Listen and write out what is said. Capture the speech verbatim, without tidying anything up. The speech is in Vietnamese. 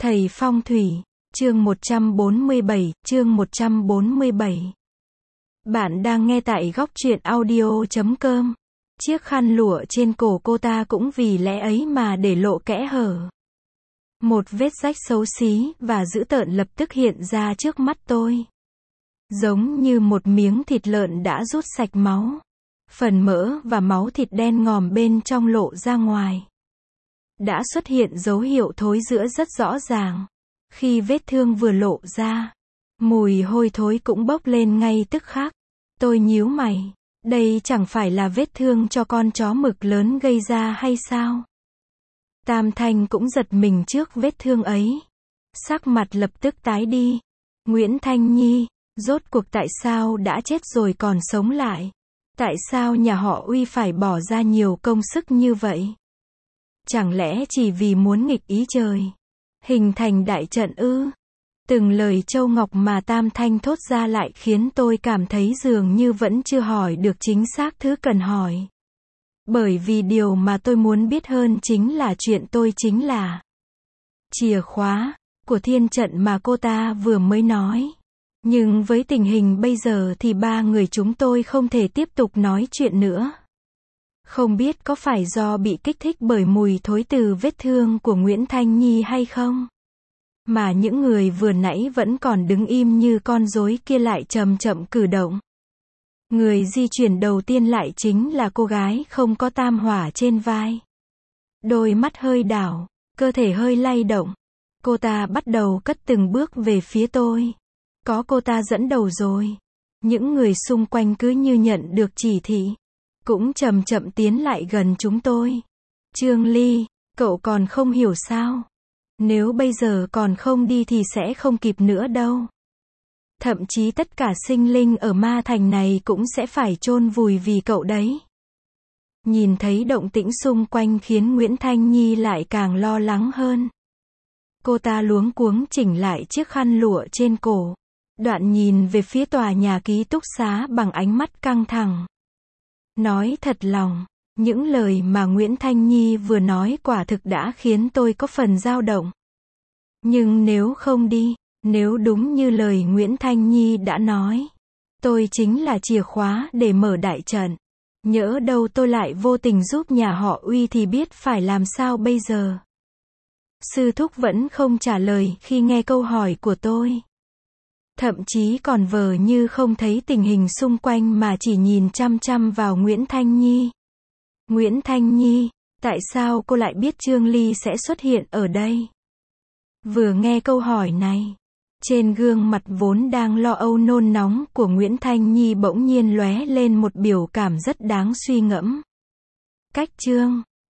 Thầy phong thủy, chương một trăm bốn mươi bảy, chương một trăm bốn mươi bảy. Bạn đang nghe tại góc truyện audio chấm com. Chiếc khăn lụa trên cổ cô ta cũng vì lẽ ấy mà để lộ kẽ hở. Một vết rách xấu xí và dữ tợn lập tức hiện ra trước mắt tôi. Giống như một miếng thịt lợn đã rút sạch máu. Phần mỡ và máu thịt đen ngòm bên trong lộ ra ngoài. Đã xuất hiện dấu hiệu thối rữa rất rõ ràng. Khi vết thương vừa lộ ra, mùi hôi thối cũng bốc lên ngay tức khắc. Tôi nhíu mày, đây chẳng phải là vết thương cho con chó mực lớn gây ra hay sao? Tam Thanh cũng giật mình trước vết thương ấy. Sắc mặt lập tức tái đi. Nguyễn Thanh Nhi, rốt cuộc tại sao đã chết rồi còn sống lại? Tại sao nhà họ Uy phải bỏ ra nhiều công sức như vậy? Chẳng lẽ chỉ vì muốn nghịch ý trời, hình thành đại trận ư? Từng lời châu ngọc mà Tam Thanh thốt ra lại khiến tôi cảm thấy dường như vẫn chưa hỏi được chính xác thứ cần hỏi. Bởi vì điều mà tôi muốn biết hơn chính là chuyện tôi chính là chìa khóa của thiên trận mà cô ta vừa mới nói. Nhưng với tình hình bây giờ thì ba người chúng tôi không thể tiếp tục nói chuyện nữa. Không biết có phải do bị kích thích bởi mùi thối từ vết thương của Nguyễn Thanh Nhi hay không? Mà những người vừa nãy vẫn còn đứng im như con rối kia lại chậm chậm cử động. Người di chuyển đầu tiên lại chính là cô gái không có tam hỏa trên vai. Đôi mắt hơi đảo, cơ thể hơi lay động. Cô ta bắt đầu cất từng bước về phía tôi. Có cô ta dẫn đầu rồi. Những người xung quanh cứ như nhận được chỉ thị. Cũng chậm chậm tiến lại gần chúng tôi. Trương Ly, cậu còn không hiểu sao? Nếu bây giờ còn không đi thì sẽ không kịp nữa đâu. Thậm chí tất cả sinh linh ở ma thành này cũng sẽ phải chôn vùi vì cậu đấy. Nhìn thấy động tĩnh xung quanh khiến Nguyễn Thanh Nhi lại càng lo lắng hơn. Cô ta luống cuống chỉnh lại chiếc khăn lụa trên cổ. Đoạn nhìn về phía tòa nhà ký túc xá bằng ánh mắt căng thẳng. Nói thật lòng, những lời mà Nguyễn Thanh Nhi vừa nói quả thực đã khiến tôi có phần dao động. Nhưng nếu không đi, nếu đúng như lời Nguyễn Thanh Nhi đã nói, tôi chính là chìa khóa để mở đại trận. Nhỡ đâu tôi lại vô tình giúp nhà họ Uy thì biết phải làm sao bây giờ. Sư thúc vẫn không trả lời khi nghe câu hỏi của tôi. Thậm chí còn vờ như không thấy tình hình xung quanh mà chỉ nhìn chăm chăm vào Nguyễn Thanh Nhi. Nguyễn Thanh Nhi, tại sao cô lại biết Trương Ly sẽ xuất hiện ở đây? Vừa nghe câu hỏi này, trên gương mặt vốn đang lo âu nôn nóng của Nguyễn Thanh Nhi bỗng nhiên lóe lên một biểu cảm rất đáng suy ngẫm. Cách Trương